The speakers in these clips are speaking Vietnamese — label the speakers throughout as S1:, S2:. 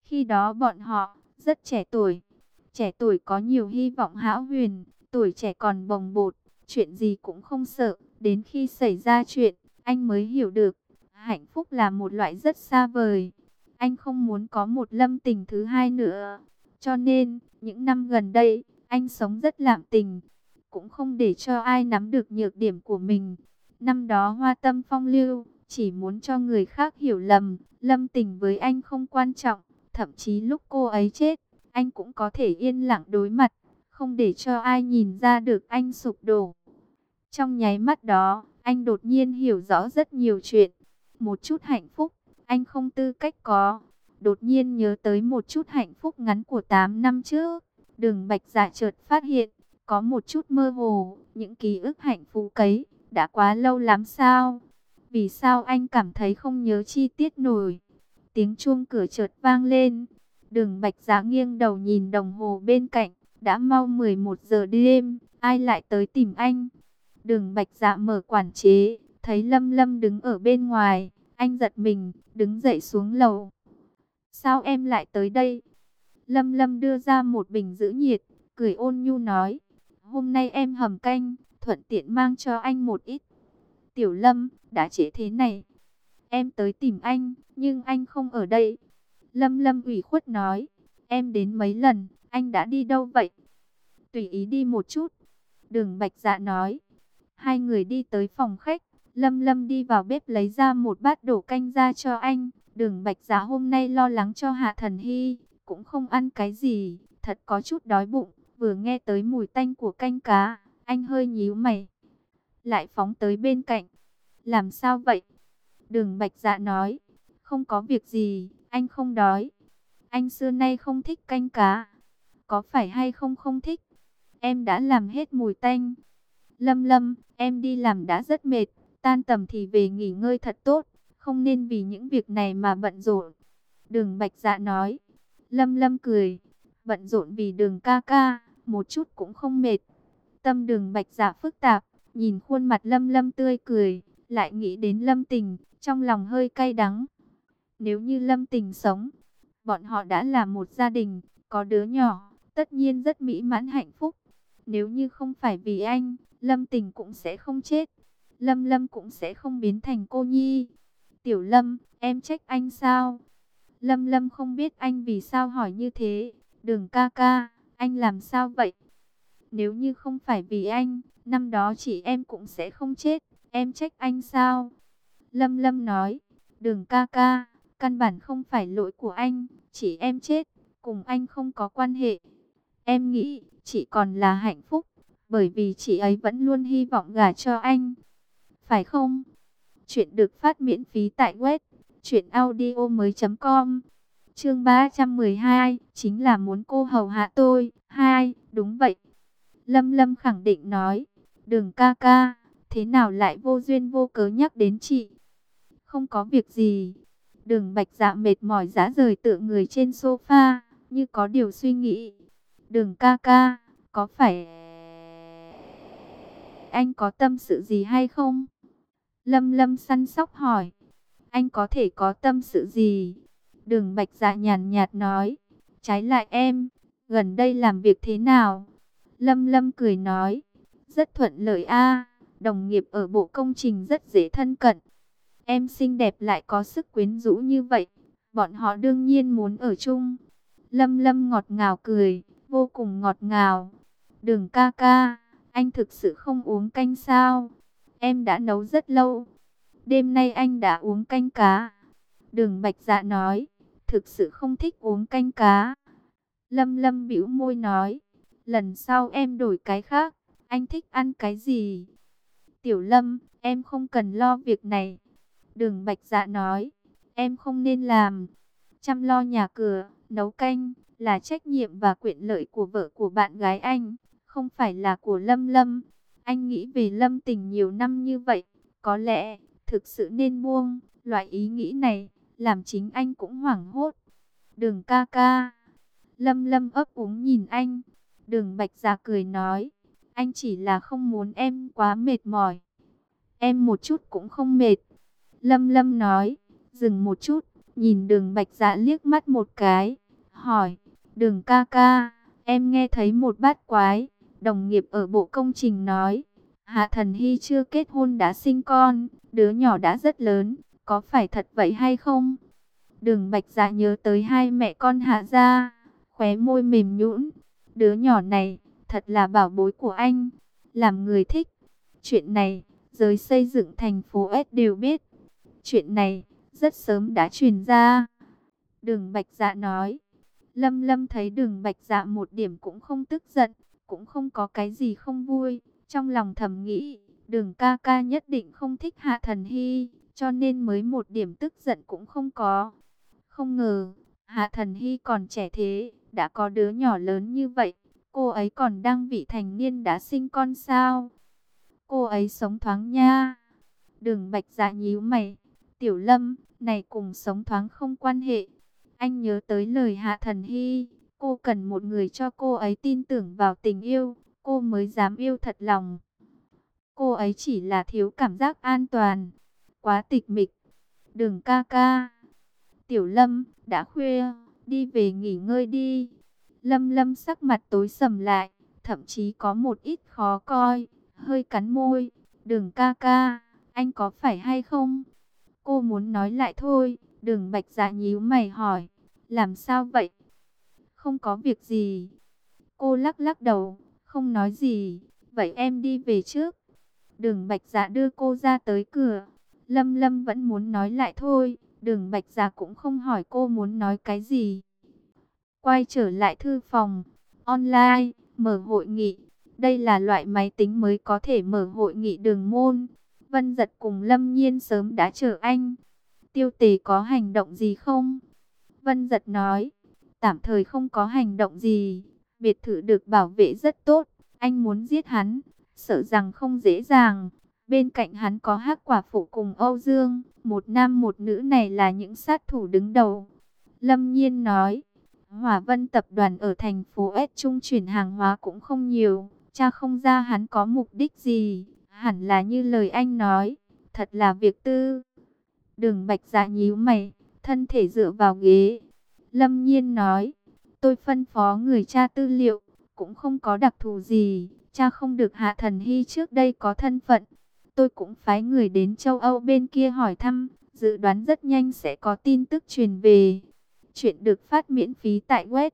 S1: Khi đó bọn họ rất trẻ tuổi có nhiều hy vọng hão huyền, tuổi trẻ còn bồng bột, chuyện gì cũng không sợ. Đến khi xảy ra chuyện, anh mới hiểu được, hạnh phúc là một loại rất xa vời. Anh không muốn có một Lâm Tình thứ hai nữa. Cho nên, những năm gần đây, anh sống rất lạm tình, cũng không để cho ai nắm được nhược điểm của mình. Năm đó hoa tâm phong lưu, chỉ muốn cho người khác hiểu lầm, Lâm Tình với anh không quan trọng. Thậm chí lúc cô ấy chết, anh cũng có thể yên lặng đối mặt, không để cho ai nhìn ra được anh sụp đổ. Trong nháy mắt đó, anh đột nhiên hiểu rõ rất nhiều chuyện. Một chút hạnh phúc, anh không tư cách có. Đột nhiên nhớ tới một chút hạnh phúc ngắn của 8 năm trước. Đường Bạch Dạ chợt phát hiện, có một chút mơ hồ, những ký ức hạnh phúc ấy, đã quá lâu lắm sao? Vì sao anh cảm thấy không nhớ chi tiết nổi? Tiếng chuông cửa chợt vang lên. Đường Bạch Dạ nghiêng đầu nhìn đồng hồ bên cạnh, đã mau 11 giờ đêm, ai lại tới tìm anh? Đường Bạch Dạ mở quản chế, thấy Lâm Lâm đứng ở bên ngoài, anh giật mình, đứng dậy xuống lầu. Sao em lại tới đây? Lâm Lâm đưa ra một bình giữ nhiệt, cười ôn nhu nói, hôm nay em hầm canh, thuận tiện mang cho anh một ít. Tiểu Lâm, đã trễ thế này, em tới tìm anh, nhưng anh không ở đây. Lâm Lâm ủy khuất nói, em đến mấy lần, anh đã đi đâu vậy? Tùy ý đi một chút. Đường Bạch Dạ nói. Hai người đi tới phòng khách, Lâm Lâm đi vào bếp lấy ra một bát đổ canh ra cho anh. Đường Bạch Dạ hôm nay lo lắng cho Hạ Thần Hy, cũng không ăn cái gì, thật có chút đói bụng. Vừa nghe tới mùi tanh của canh cá, anh hơi nhíu mày, lại phóng tới bên cạnh. Làm sao vậy? Đường Bạch Dạ nói, không có việc gì, anh không đói. Anh xưa nay không thích canh cá. Có phải hay không không thích? Em đã làm hết mùi tanh. Lâm Lâm, em đi làm đã rất mệt, tan tầm thì về nghỉ ngơi thật tốt, không nên vì những việc này mà bận rộn. Đường Bạch Dạ nói. Lâm Lâm cười, bận rộn vì Đường ca ca, một chút cũng không mệt. Tâm Đường Bạch Dạ phức tạp, nhìn khuôn mặt Lâm Lâm tươi cười, lại nghĩ đến Lâm Tình, trong lòng hơi cay đắng. Nếu như Lâm Tình sống, bọn họ đã là một gia đình, có đứa nhỏ, tất nhiên rất mỹ mãn hạnh phúc. Nếu như không phải vì anh, Lâm Tình cũng sẽ không chết. Lâm Lâm cũng sẽ không biến thành cô nhi. Tiểu Lâm, em trách anh sao? Lâm Lâm không biết anh vì sao hỏi như thế. Đường ca ca, anh làm sao vậy? Nếu như không phải vì anh, năm đó chị em cũng sẽ không chết. Em trách anh sao? Lâm Lâm nói, Đường ca ca, căn bản không phải lỗi của anh, chỉ em chết, cùng anh không có quan hệ. Em nghĩ, chị còn là hạnh phúc, bởi vì chị ấy vẫn luôn hy vọng gả cho anh. Phải không? Chuyện được phát miễn phí tại web truyệnaudiomoi.com. Chương 312, chính là muốn cô hầu hạ tôi. Hai, đúng vậy. Lâm Lâm khẳng định nói, Đường ca ca, thế nào lại vô duyên vô cớ nhắc đến chị? Không có việc gì. Đường Bạch Dạ mệt mỏi rã rời tựa người trên sofa, như có điều suy nghĩ. Đường ca ca, có phải anh có tâm sự gì hay không? Lâm Lâm săn sóc hỏi. Anh có thể có tâm sự gì? Đường Bạch Dạ nhàn nhạt nói. Trái lại em, gần đây làm việc thế nào? Lâm Lâm cười nói. Rất thuận lợi a, đồng nghiệp ở bộ công trình rất dễ thân cận. Em xinh đẹp lại có sức quyến rũ như vậy, bọn họ đương nhiên muốn ở chung. Lâm Lâm ngọt ngào cười, vô cùng ngọt ngào. Đường ca ca, anh thực sự không uống canh sao? Em đã nấu rất lâu. Đêm nay anh đã uống canh cá. Đường Bạch Dạ nói, thực sự không thích uống canh cá. Lâm Lâm bĩu môi nói, lần sau em đổi cái khác, anh thích ăn cái gì? Tiểu Lâm, em không cần lo việc này. Đường Bạch Dạ nói, em không nên làm. Chăm lo nhà cửa, nấu canh, là trách nhiệm và quyền lợi của vợ của bạn gái anh, không phải là của Lâm Lâm. Anh nghĩ về Lâm Tình nhiều năm như vậy, có lẽ thực sự nên buông. Loại ý nghĩ này, làm chính anh cũng hoảng hốt. Đường ca ca. Lâm Lâm ấp úng nhìn anh. Đường Bạch Dạ cười nói, anh chỉ là không muốn em quá mệt mỏi. Em một chút cũng không mệt. Lâm Lâm nói, dừng một chút, nhìn Đường Bạch Dạ liếc mắt một cái, hỏi, Đường ca ca, em nghe thấy một bát quái, đồng nghiệp ở bộ công trình nói, Hạ Thần Hy chưa kết hôn đã sinh con, đứa nhỏ đã rất lớn, có phải thật vậy hay không? Đường Bạch Dạ nhớ tới hai mẹ con Hạ gia, khóe môi mềm nhũn, đứa nhỏ này thật là bảo bối của anh, làm người thích. Chuyện này, giới xây dựng thành phố S đều biết. Chuyện này, rất sớm đã truyền ra. Đường Bạch Dạ nói. Lâm Lâm thấy Đường Bạch Dạ một điểm cũng không tức giận, cũng không có cái gì không vui. Trong lòng thầm nghĩ, Đường ca ca nhất định không thích Hạ Thần Hy, cho nên mới một điểm tức giận cũng không có. Không ngờ, Hạ Thần Hy còn trẻ thế, đã có đứa nhỏ lớn như vậy. Cô ấy còn đang vị thành niên đã sinh con sao? Cô ấy sống thoáng nha. Đường Bạch Dạ nhíu mày. Tiểu Lâm, này cùng sống thoáng không quan hệ. Anh nhớ tới lời Hạ Thần Hy. Cô cần một người cho cô ấy tin tưởng vào tình yêu. Cô mới dám yêu thật lòng. Cô ấy chỉ là thiếu cảm giác an toàn. Quá tịch mịch. Đường ca ca. Tiểu Lâm, đã khuya. Đi về nghỉ ngơi đi. Lâm Lâm sắc mặt tối sầm lại. Thậm chí có một ít khó coi. Hơi cắn môi. Đường ca ca, anh có phải hay không? Cô muốn nói lại thôi. Đường Bạch Dạ nhíu mày hỏi. Làm sao vậy? Không có việc gì. Cô lắc lắc đầu. Không nói gì. Vậy em đi về trước. Đường Bạch Dạ đưa cô ra tới cửa. Lâm Lâm vẫn muốn nói lại thôi. Đường Bạch Dạ cũng không hỏi cô muốn nói cái gì. Quay trở lại thư phòng. Online, mở hội nghị. Đây là loại máy tính mới có thể mở hội nghị đường môn. Vân Giật cùng Lâm Nhiên sớm đã chờ anh. Tiêu Tề có hành động gì không? Vân Giật nói, tạm thời không có hành động gì. Biệt thự được bảo vệ rất tốt. Anh muốn giết hắn, sợ rằng không dễ dàng. Bên cạnh hắn có Hắc Quả Phụ cùng Âu Dương. Một nam một nữ này là những sát thủ đứng đầu. Lâm Nhiên nói, Hỏa Vân tập đoàn ở thành phố S trung chuyển hàng hóa cũng không nhiều. Cha không ra hắn có mục đích gì. Hẳn là như lời anh nói. Thật là việc tư. Đường Bạch Dạ nhíu mày, thân thể dựa vào ghế. Lâm Nhiên nói, tôi phân phó người tra tư liệu, cũng không có đặc thù gì. Cha không được Hạ Thần Hy trước đây có thân phận. Tôi cũng phái người đến châu Âu bên kia hỏi thăm. Dự đoán rất nhanh sẽ có tin tức truyền về. Chuyện được phát miễn phí tại web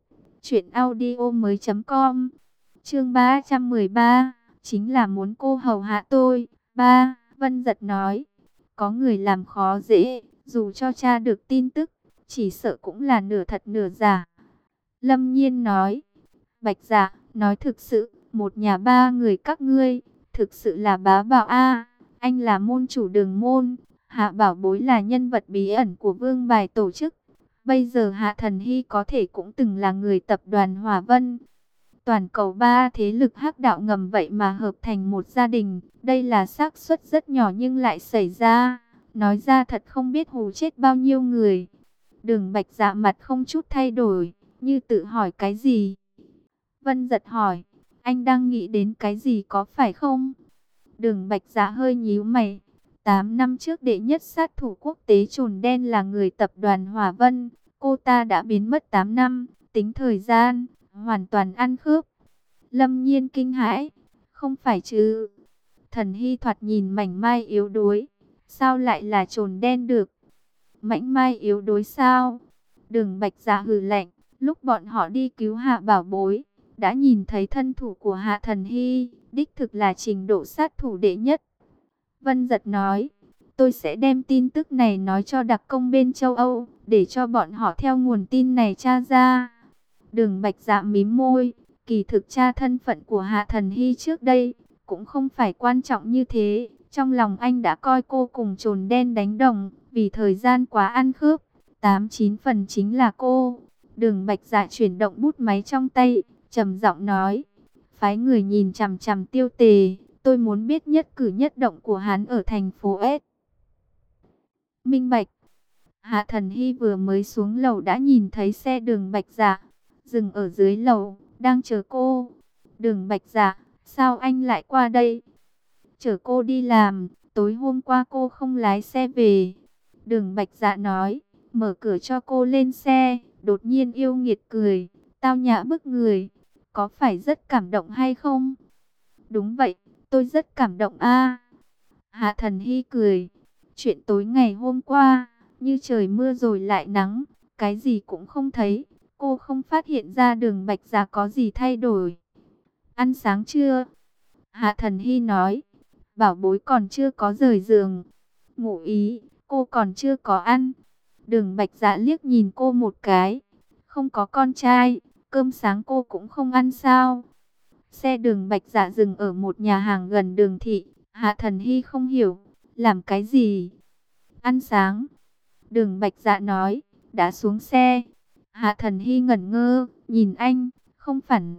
S1: truyệnaudiomoi.com. Chương 313, chính là muốn cô hầu hạ tôi. Vân Giật nói, có người làm khó dễ, dù cho tra được tin tức, chỉ sợ cũng là nửa thật nửa giả. Lâm Nhiên nói, Bạch Dạ, nói thực sự, một nhà ba người các ngươi, thực sự là bá đạo a. Anh là môn chủ Đường môn, Hạ Bảo Bối là nhân vật bí ẩn của Vương Bài tổ chức. Bây giờ Hạ Thần Hy có thể cũng từng là người tập đoàn Hỏa Vân. Toàn cầu ba thế lực hắc đạo ngầm vậy mà hợp thành một gia đình. Đây là xác suất rất nhỏ nhưng lại xảy ra. Nói ra thật không biết hù chết bao nhiêu người. Đường Bạch Dạ mặt không chút thay đổi, như tự hỏi cái gì. Vân Giật hỏi, anh đang nghĩ đến cái gì có phải không? Đường Bạch Dạ hơi nhíu mày. 8 năm trước đệ nhất sát thủ quốc tế Trồn Đen là người tập đoàn Hỏa Vân. Cô ta đã biến mất 8 năm, tính thời gian hoàn toàn ăn khớp. Lâm Nhiên kinh hãi, không phải chứ? Thần Hy thoạt nhìn mảnh mai yếu đuối, sao lại là Trồn Đen được? Mảnh mai yếu đuối sao? Đường Bạch Dạ hừ lạnh, lúc bọn họ đi cứu Hạ Bảo Bối, đã nhìn thấy thân thủ của Hạ Thần Hy, đích thực là trình độ sát thủ đệ nhất. Vân Giật nói, tôi sẽ đem tin tức này nói cho đặc công bên châu Âu, để cho bọn họ theo nguồn tin này tra ra. Đường Bạch Dạ mím môi, kỳ thực tra thân phận của Hạ Thần Hy trước đây, cũng không phải quan trọng như thế. Trong lòng anh đã coi cô cùng Trồn Đen đánh đồng, vì thời gian quá ăn khớp, 8-9 phần chính là cô. Đường Bạch Dạ chuyển động bút máy trong tay, trầm giọng nói, phái người nhìn chằm chằm Tiêu Tề, tôi muốn biết nhất cử nhất động của hắn ở thành phố S. Minh bạch. Hạ Thần Hy vừa mới xuống lầu đã nhìn thấy xe Đường Bạch Dạ dừng ở dưới lầu, đang chờ cô. Đường Bạch Dạ, sao anh lại qua đây? Chở cô đi làm, tối hôm qua cô không lái xe về. Đường Bạch Dạ nói, mở cửa cho cô lên xe. Đột nhiên yêu nghiệt cười, tao nhã bức người. Có phải rất cảm động hay không? Đúng vậy, tôi rất cảm động a. Hạ Thần Hy cười. Chuyện tối ngày hôm qua, như trời mưa rồi lại nắng, cái gì cũng không thấy. Cô không phát hiện ra Đường Bạch Dạ có gì thay đổi. Ăn sáng chưa? Hạ Thần Hy nói. Bảo bối còn chưa có rời giường. Ngụ ý, cô còn chưa có ăn. Đường Bạch Dạ liếc nhìn cô một cái. Không có con trai, cơm sáng cô cũng không ăn sao? Xe Đường Bạch Dạ dừng ở một nhà hàng gần đường thị. Hạ Thần Hy không hiểu, làm cái gì? Ăn sáng. Đường Bạch Dạ nói, đã xuống xe. Hạ Thần Hy ngẩn ngơ, nhìn anh, không phản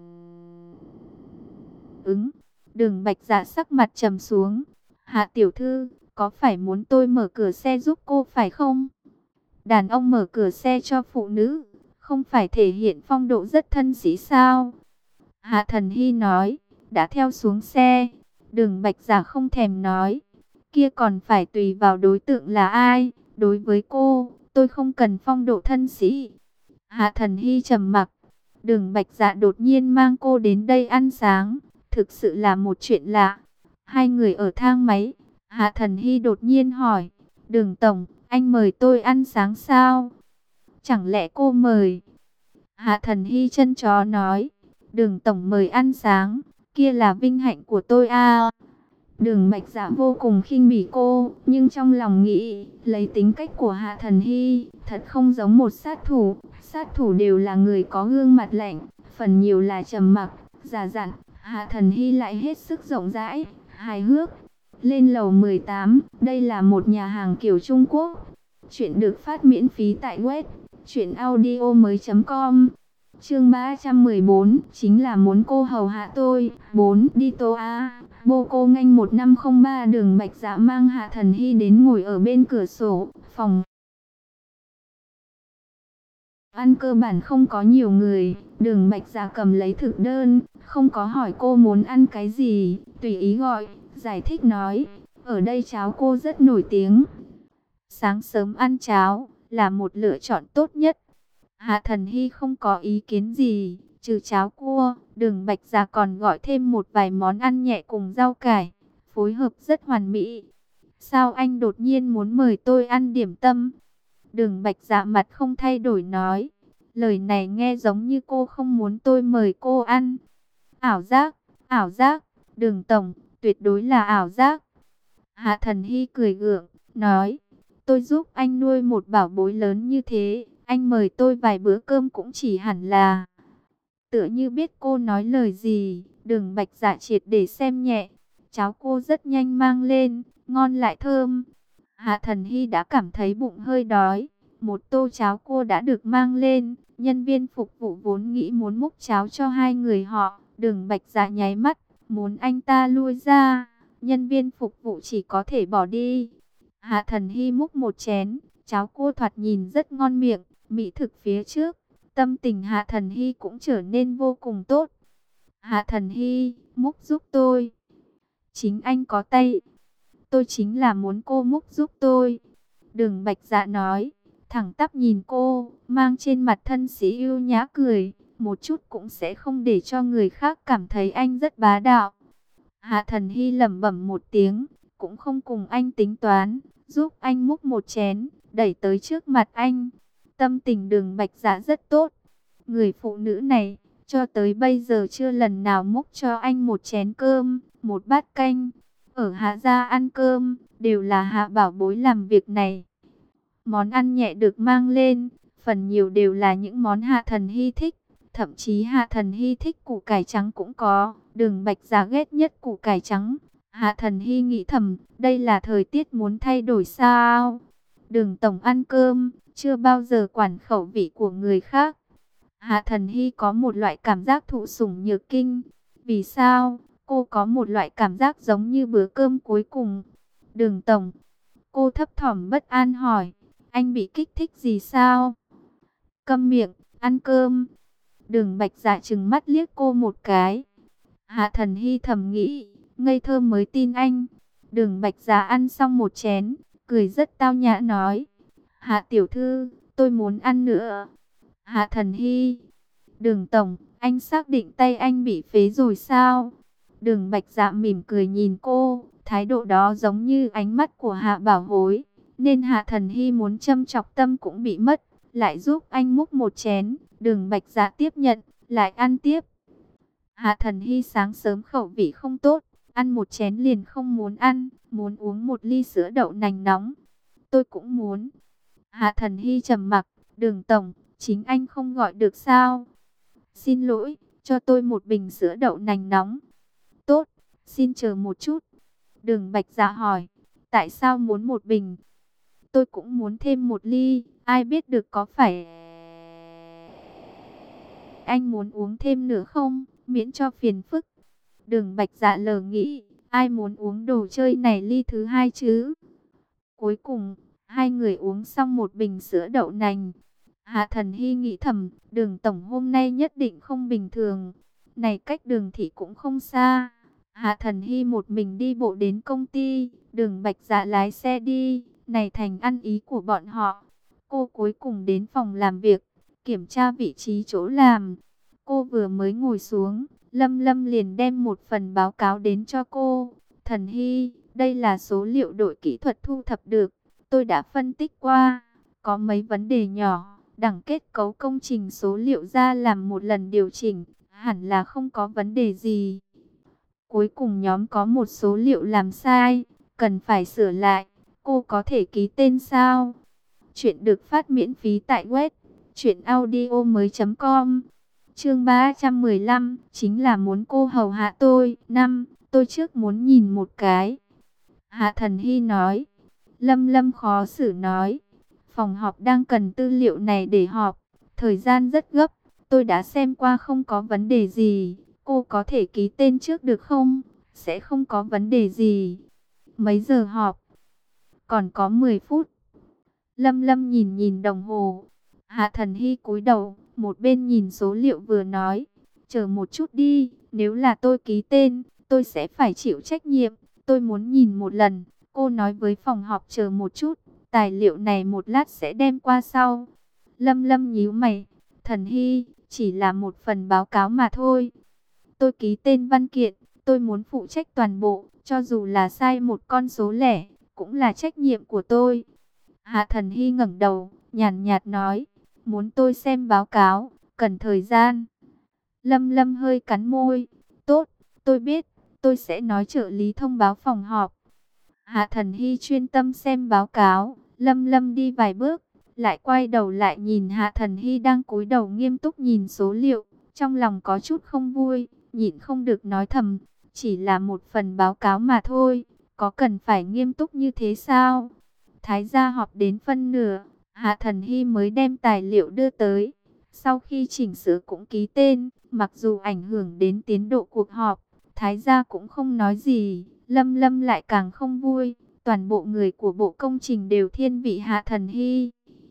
S1: ứng. Đường Bạch Dạ sắc mặt trầm xuống. Hạ tiểu thư, có phải muốn tôi mở cửa xe giúp cô phải không? Đàn ông mở cửa xe cho phụ nữ, không phải thể hiện phong độ rất thân sĩ sao? Hạ Thần Hy nói, đã theo xuống xe. Đường Bạch Dạ không thèm nói, kia còn phải tùy vào đối tượng là ai. Đối với cô, tôi không cần phong độ thân sĩ. Hạ Thần Hy trầm mặc. Đường Bạch Dạ đột nhiên mang cô đến đây ăn sáng, thực sự là một chuyện lạ. Hai người ở thang máy, Hạ Thần Hy đột nhiên hỏi, Đường tổng, anh mời tôi ăn sáng sao? Chẳng lẽ cô mời? Hạ Thần Hy chân chó nói, Đường tổng mời ăn sáng, kia là vinh hạnh của tôi à. Đường Bạch Dạ vô cùng khinh bỉ cô, nhưng trong lòng nghĩ, lấy tính cách của Hạ Thần Hy, thật không giống một sát thủ. Sát thủ đều là người có gương mặt lạnh, phần nhiều là trầm mặc, già dặn. Hạ Thần Hy lại hết sức rộng rãi, hài hước. Lên lầu 18, đây là một nhà hàng kiểu Trung Quốc. Chuyện được phát miễn phí tại web truyệnaudiomoi.com. Chương 314, chính là muốn cô hầu hạ tôi. 4. Đi tô a. Bô cô nganh 1503. Đường Bạch Dạ mang Hạ Thần Hy đến ngồi ở bên cửa sổ. Phòng ăn cơ bản không có nhiều người. Đường Bạch Dạ cầm lấy thực đơn, không có hỏi cô muốn ăn cái gì, tùy ý gọi, giải thích nói, ở đây cháo cô rất nổi tiếng. Sáng sớm ăn cháo là một lựa chọn tốt nhất. Hạ Thần Hy không có ý kiến gì, trừ cháo cua, Đường Bạch Dạ còn gọi thêm một vài món ăn nhẹ cùng rau cải, phối hợp rất hoàn mỹ. Sao anh đột nhiên muốn mời tôi ăn điểm tâm? Đường Bạch Dạ mặt không thay đổi nói, lời này nghe giống như cô không muốn tôi mời cô ăn. Ảo giác, Đường tổng, tuyệt đối là ảo giác. Hạ Thần Hy cười gượng, nói, tôi giúp anh nuôi một bảo bối lớn như thế, anh mời tôi vài bữa cơm cũng chỉ hẳn là. Tựa như biết cô nói lời gì, Đường Bạch Dạ triệt để xem nhẹ. Cháo cô rất nhanh mang lên, ngon lại thơm. Hạ Thần Hy đã cảm thấy bụng hơi đói. Một tô cháo cô đã được mang lên. Nhân viên phục vụ vốn nghĩ muốn múc cháo cho hai người họ. Đường Bạch Dạ nháy mắt, muốn anh ta lui ra. Nhân viên phục vụ chỉ có thể bỏ đi. Hạ Thần Hy múc một chén. Cháo cô thoạt nhìn rất ngon miệng. Mỹ thực phía trước, tâm tình Hạ Thần Hy cũng trở nên vô cùng tốt. Hạ Thần Hy, múc giúp tôi. Chính anh có tay. Tôi chính là muốn cô múc giúp tôi. Đường Bạch Dạ nói, thẳng tắp nhìn cô, mang trên mặt thân sĩ ưu nhã cười, một chút cũng sẽ không để cho người khác cảm thấy anh rất bá đạo. Hạ Thần Hy lẩm bẩm một tiếng, cũng không cùng anh tính toán, giúp anh múc một chén, đẩy tới trước mặt anh. Tâm tình Đường Bạch Dạ rất tốt. Người phụ nữ này, cho tới bây giờ chưa lần nào múc cho anh một chén cơm, một bát canh. Ở Hạ gia ăn cơm, đều là Hạ bảo bối làm việc này. Món ăn nhẹ được mang lên, phần nhiều đều là những món Hạ Thần Hy thích. Thậm chí Hạ Thần Hy thích củ cải trắng cũng có. Đường Bạch Dạ ghét nhất củ cải trắng. Hạ Thần Hy nghĩ thầm, đây là thời tiết muốn thay đổi sao? Đường tổng ăn cơm, chưa bao giờ quản khẩu vị của người khác. Hạ Thần Hy có một loại cảm giác thụ sủng nhược kinh. Vì sao? Cô có một loại cảm giác giống như bữa cơm cuối cùng. Đường tổng, cô thấp thỏm bất an hỏi, anh bị kích thích gì sao? Câm miệng, ăn cơm. Đường Bạch Dạ trừng mắt liếc cô một cái. Hạ Thần Hy thầm nghĩ, ngây thơ mới tin anh. Đường Bạch Dạ ăn xong một chén, cười rất tao nhã nói, Hạ tiểu thư, tôi muốn ăn nữa. Hạ Thần Hy, Đường tổng, anh xác định tay anh bị phế rồi sao? Đường Bạch Dạ mỉm cười nhìn cô, thái độ đó giống như ánh mắt của Hạ Bảo Hối, nên Hạ Thần Hy muốn châm chọc tâm cũng bị mất, lại giúp anh múc một chén. Đường Bạch Dạ tiếp nhận, lại ăn tiếp. Hạ Thần Hy sáng sớm khẩu vị không tốt, ăn một chén liền không muốn ăn, muốn uống một ly sữa đậu nành nóng. Tôi cũng muốn. Hạ Thần Hy trầm mặc. Đường tổng, chính anh không gọi được sao? Xin lỗi, cho tôi một bình sữa đậu nành nóng. Tốt, xin chờ một chút. Đường Bạch Dạ hỏi, tại sao muốn một bình? Tôi cũng muốn thêm một ly, ai biết được có phải anh muốn uống thêm nữa không, miễn cho phiền phức. Đường Bạch Dạ lờ nghĩ, ai muốn uống đồ chơi này ly thứ hai chứ? Cuối cùng, hai người uống xong một bình sữa đậu nành. Hạ Thần Hy nghĩ thầm, Đường tổng hôm nay nhất định không bình thường. Này cách Đường thị cũng không xa. Hạ Thần Hy một mình đi bộ đến công ty, Đường Bạch Dạ lái xe đi, này thành ăn ý của bọn họ. Cô cuối cùng đến phòng làm việc, kiểm tra vị trí chỗ làm. Cô vừa mới ngồi xuống, Lâm Lâm liền đem một phần báo cáo đến cho cô. Thần Hy, đây là số liệu đội kỹ thuật thu thập được, tôi đã phân tích qua, có mấy vấn đề nhỏ, đẳng kết cấu công trình số liệu ra làm một lần điều chỉnh, hẳn là không có vấn đề gì. Cuối cùng nhóm có một số liệu làm sai, cần phải sửa lại, cô có thể ký tên sao? Chuyện được phát miễn phí tại web truyệnaudiomoi.com. Chương 315, chính là muốn cô hầu hạ tôi. Tôi trước muốn nhìn một cái. Hạ Thần Hy nói. Lâm Lâm khó xử nói. Phòng họp đang cần tư liệu này để họp. Thời gian rất gấp. Tôi đã xem qua không có vấn đề gì. Cô có thể ký tên trước được không? Sẽ không có vấn đề gì. Mấy giờ họp? Còn có 10 phút. Lâm Lâm nhìn nhìn đồng hồ. Hạ Thần Hy cúi đầu, một bên nhìn số liệu vừa nói, chờ một chút đi, nếu là tôi ký tên, tôi sẽ phải chịu trách nhiệm, tôi muốn nhìn một lần. Cô nói với phòng họp chờ một chút, tài liệu này một lát sẽ đem qua sau. Lâm Lâm nhíu mày, Thần Hy, chỉ là một phần báo cáo mà thôi. Tôi ký tên văn kiện, tôi muốn phụ trách toàn bộ, cho dù là sai một con số lẻ, cũng là trách nhiệm của tôi. Hạ Thần Hy ngẩng đầu, nhàn nhạt nói, muốn tôi xem báo cáo, cần thời gian. Lâm Lâm hơi cắn môi, tốt, tôi biết, tôi sẽ nói trợ lý thông báo phòng họp. Hạ Thần Hy chuyên tâm xem báo cáo, Lâm Lâm đi vài bước, lại quay đầu lại nhìn Hạ Thần Hy đang cúi đầu nghiêm túc nhìn số liệu, trong lòng có chút không vui, nhịn không được nói thầm, chỉ là một phần báo cáo mà thôi, có cần phải nghiêm túc như thế sao? Thái gia họp đến phân nửa, Hạ Thần Hy mới đem tài liệu đưa tới. Sau khi chỉnh sửa cũng ký tên, mặc dù ảnh hưởng đến tiến độ cuộc họp, Thái gia cũng không nói gì. Lâm Lâm lại càng không vui, toàn bộ người của bộ công trình đều thiên vị Hạ Thần Hy.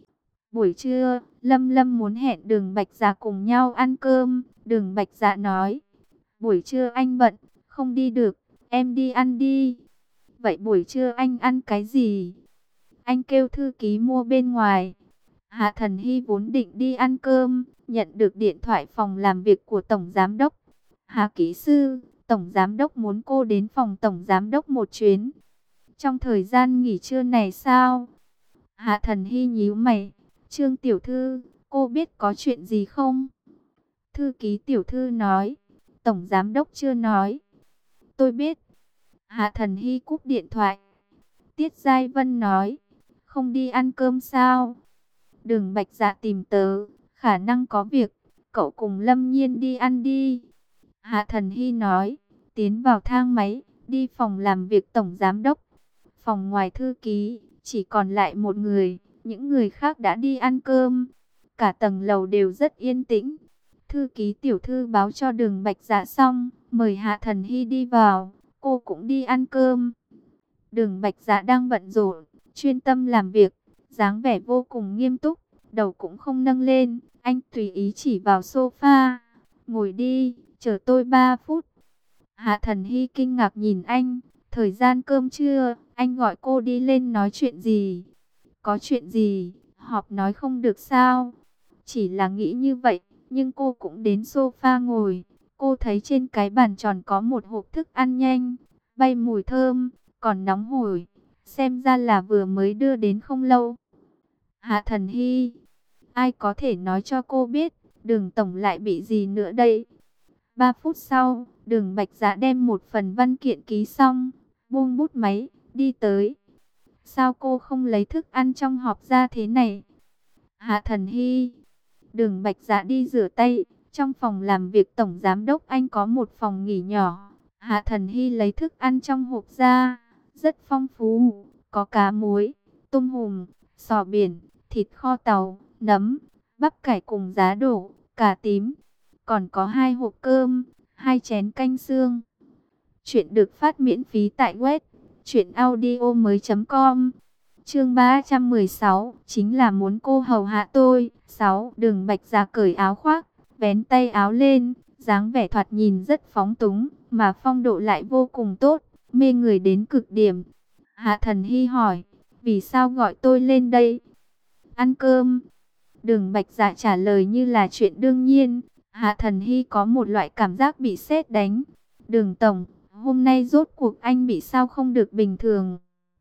S1: Buổi trưa, Lâm Lâm muốn hẹn Đường Bạch Dạ cùng nhau ăn cơm. Đường Bạch Dạ nói, buổi trưa anh bận, không đi được, em đi ăn đi. Vậy buổi trưa anh ăn cái gì? Anh kêu thư ký mua bên ngoài. Hạ Thần Hy vốn định đi ăn cơm, nhận được điện thoại phòng làm việc của Tổng Giám Đốc. Hạ kỹ sư, Tổng Giám Đốc muốn cô đến phòng Tổng Giám Đốc một chuyến. Trong thời gian nghỉ trưa này sao? Hạ Thần Hy nhíu mày. Trương tiểu thư, cô biết có chuyện gì không? Thư ký tiểu thư nói. Tổng Giám Đốc chưa nói. Tôi biết. Hạ Thần Hy cúp điện thoại. Tiết Giai Vân nói. Không đi ăn cơm sao? Đường Bạch Dạ tìm tớ, khả năng có việc, cậu cùng Lâm Nhiên đi ăn đi. Hạ Thần Hy nói, tiến vào thang máy, đi phòng làm việc Tổng Giám Đốc. Phòng ngoài thư ký, chỉ còn lại một người, những người khác đã đi ăn cơm. Cả tầng lầu đều rất yên tĩnh. Thư ký tiểu thư báo cho Đường Bạch Dạ xong, mời Hạ Thần Hy đi vào, cô cũng đi ăn cơm. Đường Bạch Dạ đang bận rộn, chuyên tâm làm việc, dáng vẻ vô cùng nghiêm túc, đầu cũng không nâng lên, anh tùy ý chỉ vào sofa, ngồi đi, chờ tôi 3 phút. Hạ Thần Hy kinh ngạc nhìn anh, thời gian cơm trưa, anh gọi cô đi lên nói chuyện gì? Có chuyện gì? Họp nói không được sao? Chỉ là nghĩ như vậy, nhưng cô cũng đến sofa ngồi. Cô thấy trên cái bàn tròn có một hộp thức ăn nhanh, bay mùi thơm, còn nóng hổi. Xem ra là vừa mới đưa đến không lâu. Hạ Thần Hy, ai có thể nói cho cô biết, Đường tổng lại bị gì nữa đây? 3 phút sau, Đường Bạch Dạ đem một phần văn kiện ký xong, buông bút máy, đi tới. Sao cô không lấy thức ăn trong hộp ra thế này? Hạ Thần Hy, Đường Bạch Dạ đi rửa tay. Trong phòng làm việc tổng giám đốc anh có một phòng nghỉ nhỏ. Hạ Thần Hy lấy thức ăn trong hộp ra, rất phong phú, có cá muối, tôm hùm, sò biển, thịt kho tàu, nấm, bắp cải cùng giá đỗ, cà tím. Còn có 2 hộp cơm, 2 chén canh xương. Chuyện được phát miễn phí tại web truyệnaudiomoi.com. Chương 316, chính là muốn cô hầu hạ tôi. 6. Đường Bạch Dạ cởi áo khoác, vén tay áo lên, dáng vẻ thoạt nhìn rất phóng túng, mà phong độ lại vô cùng tốt, mê người đến cực điểm. Hạ Thần Hy hỏi, vì sao gọi tôi lên đây? Ăn cơm. Đường Bạch Dạ trả lời như là chuyện đương nhiên. Hạ Thần Hy có một loại cảm giác bị sét đánh. Đường tổng, hôm nay rốt cuộc anh bị sao không được bình thường?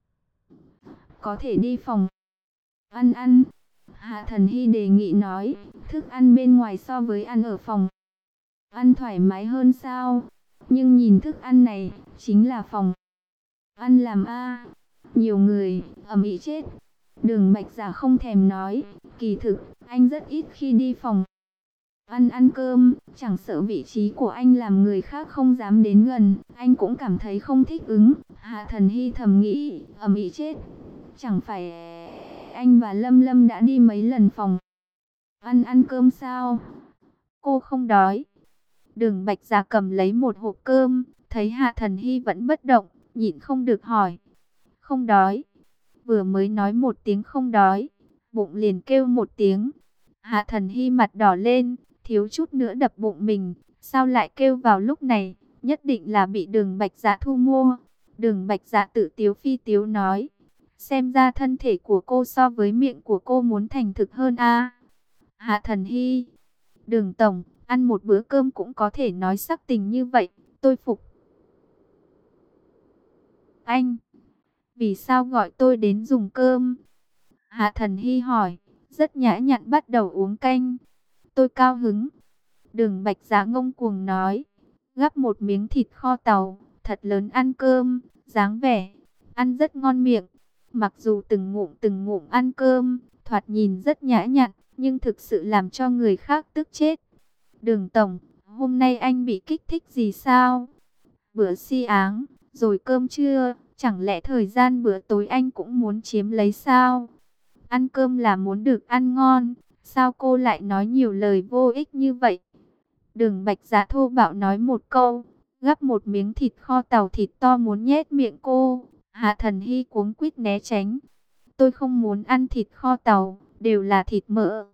S1: Có thể đi phòng ăn. Hạ Thần Hy đề nghị nói, thức ăn bên ngoài so với ăn ở phòng ăn thoải mái hơn sao? Nhưng nhìn thức ăn này, chính là phòng ăn làm a. Nhiều người, ầm ĩ chết. Đường Bạch Dạ không thèm nói, kỳ thực, anh rất ít khi đi phòng ăn cơm, chẳng sợ vị trí của anh làm người khác không dám đến gần, anh cũng cảm thấy không thích ứng. Hạ Thần Hy thầm nghĩ, ầm ĩ chết. Chẳng phải anh và Lâm Lâm đã đi mấy lần phòng ăn cơm sao? Cô không đói. Đường Bạch Dạ cầm lấy một hộp cơm, thấy Hạ Thần Hy vẫn bất động, nhịn không được hỏi. Không đói. Vừa mới nói một tiếng không đói, bụng liền kêu một tiếng. Hạ Thần Hy mặt đỏ lên, thiếu chút nữa đập bụng mình. Sao lại kêu vào lúc này? Nhất định là bị Đường Bạch Dạ thu mua. Đường Bạch Dạ tự tiếu phi tiếu nói. Xem ra thân thể của cô so với miệng của cô muốn thành thực hơn a. Hạ Thần Hy, Đường tổng, ăn một bữa cơm cũng có thể nói sắc tình như vậy, tôi phục. Anh, vì sao gọi tôi đến dùng cơm? Hạ Thần Hy hỏi, rất nhã nhặn bắt đầu uống canh. Tôi cao hứng. Đường Bạch Dạ ngông cuồng nói, gắp một miếng thịt kho tàu, thật lớn ăn cơm, dáng vẻ, ăn rất ngon miệng. Mặc dù từng ngụm ăn cơm, thoạt nhìn rất nhã nhặn, nhưng thực sự làm cho người khác tức chết. Đường tổng, hôm nay anh bị kích thích gì sao? Bữa si áng, rồi cơm trưa, chẳng lẽ thời gian bữa tối anh cũng muốn chiếm lấy sao? Ăn cơm là muốn được ăn ngon, sao cô lại nói nhiều lời vô ích như vậy? Đường Bạch Dạ thô bạo nói một câu, gắp một miếng thịt kho tàu thịt to muốn nhét miệng cô. Hạ Thần Hy cuống quýt né tránh. Tôi không muốn ăn thịt kho tàu, đều là thịt mỡ.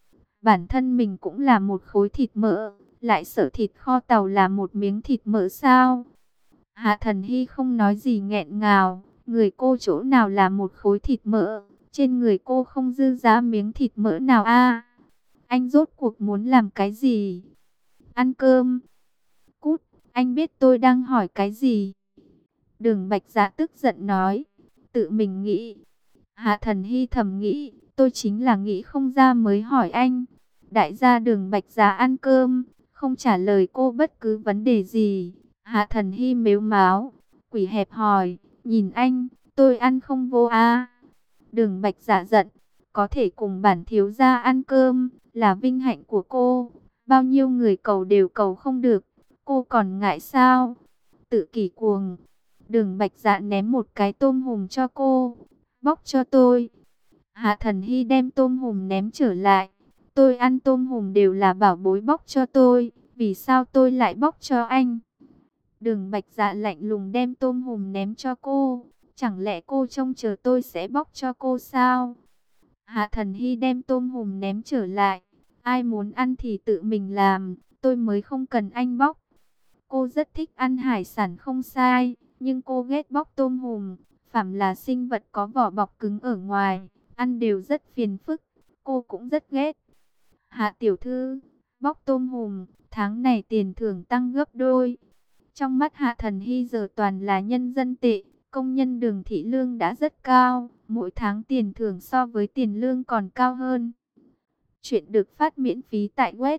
S1: Bản thân mình cũng là một khối thịt mỡ, lại sợ thịt kho tàu là một miếng thịt mỡ sao? Hạ Thần Hy không nói gì nghẹn ngào, người cô chỗ nào là một khối thịt mỡ, trên người cô không dư giá miếng thịt mỡ nào a. Anh rốt cuộc muốn làm cái gì? Ăn cơm. Cút, anh biết tôi đang hỏi cái gì? Đường Bạch Dạ tức giận nói, tự mình nghĩ. Hạ Thần Hy thầm nghĩ, tôi chính là nghĩ không ra mới hỏi anh. Đại gia Đường Bạch Dạ ăn cơm, không trả lời cô bất cứ vấn đề gì. Hạ Thần Hy mếu máo, quỷ hẹp hòi, nhìn anh, tôi ăn không vô a. Đường Bạch Dạ giận, có thể cùng bản thiếu gia ăn cơm, là vinh hạnh của cô. Bao nhiêu người cầu đều cầu không được, cô còn ngại sao? Tự kỷ cuồng. Đường Bạch Dạ ném một cái tôm hùm cho cô, bóc cho tôi. Hạ Thần Hy đem tôm hùm ném trở lại. Tôi ăn tôm hùm đều là bảo bối bóc cho tôi, vì sao tôi lại bóc cho anh? Đường Bạch Dạ lạnh lùng đem tôm hùm ném cho cô. Chẳng lẽ cô trông chờ tôi sẽ bóc cho cô sao? Hạ Thần Hy đem tôm hùm ném trở lại. Ai muốn ăn thì tự mình làm, tôi mới không cần anh bóc. Cô rất thích ăn hải sản không sai, nhưng cô ghét bóc tôm hùm. Phàm là sinh vật có vỏ bọc cứng ở ngoài, ăn đều rất phiền phức, cô cũng rất ghét. Hạ tiểu thư, bóc tôm hùm, tháng này tiền thưởng tăng gấp đôi. Trong mắt Hạ Thần Hy giờ toàn là nhân dân tệ, công nhân Đường thị lương đã rất cao, mỗi tháng tiền thưởng so với tiền lương còn cao hơn. Chuyện được phát miễn phí tại web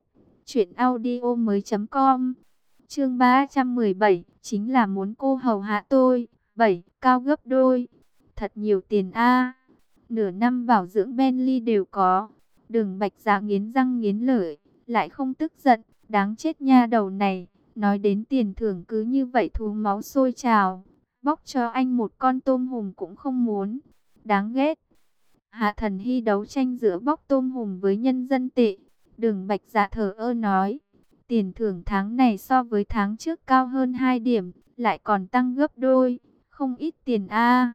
S1: truyệnaudiomoi.com. Chương 317, chính là muốn cô hầu hạ tôi. 7, cao gấp đôi. Thật nhiều tiền a. Nửa năm bảo dưỡng Bentley đều có. Đường Bạch Dạ nghiến răng nghiến lợi, lại không tức giận, đáng chết nha đầu này, nói đến tiền thưởng cứ như vậy thú máu sôi trào, bóc cho anh một con tôm hùm cũng không muốn, đáng ghét. Hạ Thần Hy đấu tranh giữa bóc tôm hùm với nhân dân tệ. Đường Bạch Dạ thờ ơ nói, tiền thưởng tháng này so với tháng trước cao hơn 2 điểm, lại còn tăng gấp đôi, không ít tiền a.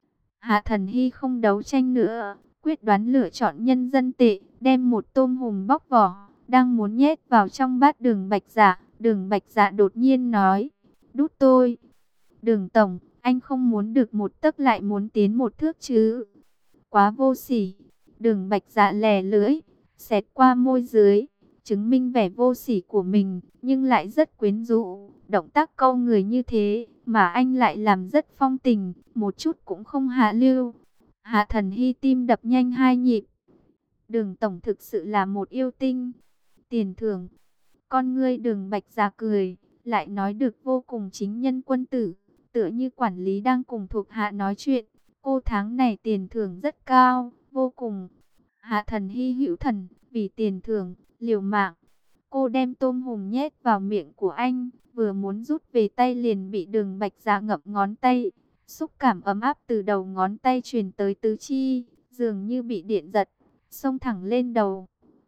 S1: Hạ Thần Hy không đấu tranh nữa, quyết đoán lựa chọn nhân dân tệ, đem một tôm hùm bóc vỏ, đang muốn nhét vào trong bát Đường Bạch Dạ. Đường Bạch Dạ đột nhiên nói, đút tôi. Đường tổng, anh không muốn được một tấc lại muốn tiến một thước chứ? Quá vô sỉ. Đường Bạch Dạ lè lưỡi, xẹt qua môi dưới, chứng minh vẻ vô sỉ của mình, nhưng lại rất quyến rũ. Động tác câu người như thế, mà anh lại làm rất phong tình, một chút cũng không hạ lưu. Hạ Thần Hy tim đập nhanh 2 nhịp. Đường tổng thực sự là một yêu tinh. Tiền thưởng. Con ngươi Đường Bạch Dạ cười, lại nói được vô cùng chính nhân quân tử, tựa như quản lý đang cùng thuộc hạ nói chuyện. Cô tháng này tiền thưởng rất cao, vô cùng. Hạ Thần Hy hữu thần, vì tiền thưởng, liều mạng. Cô đem tôm hùm nhét vào miệng của anh, vừa muốn rút về tay liền bị Đường Bạch Dạ ngậm ngón tay. Xúc cảm ấm áp từ đầu ngón tay truyền tới tứ chi, dường như bị điện giật, xông thẳng lên đầu.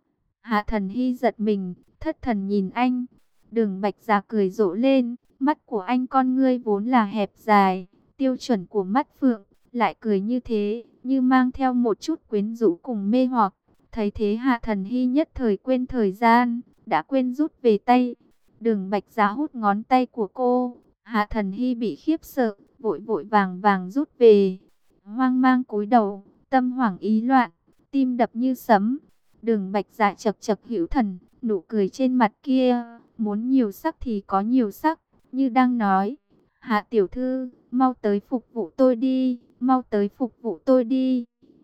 S1: Hạ Thần Hy giật mình, thất thần nhìn anh. Đường Bạch Dạ cười rộ lên, mắt của anh con ngươi vốn là hẹp dài, tiêu chuẩn của mắt phượng, lại cười như thế, như mang theo một chút quyến rũ cùng mê hoặc. Thấy thế Hạ Thần Hy nhất thời quên thời gian, đã quên rút về tay. Đường Bạch Dạ hút ngón tay của cô, Hạ Thần Hy bị khiếp sợ, vội vội vàng vàng rút về. Hoang mang cúi đầu, tâm hoảng ý loạn, tim đập như sấm. Đường Bạch Dạ chật chật hữu thần, nụ cười trên mặt kia, muốn nhiều sắc thì có nhiều sắc, như đang nói, Hạ tiểu thư, mau tới phục vụ tôi đi, mau tới phục vụ tôi đi.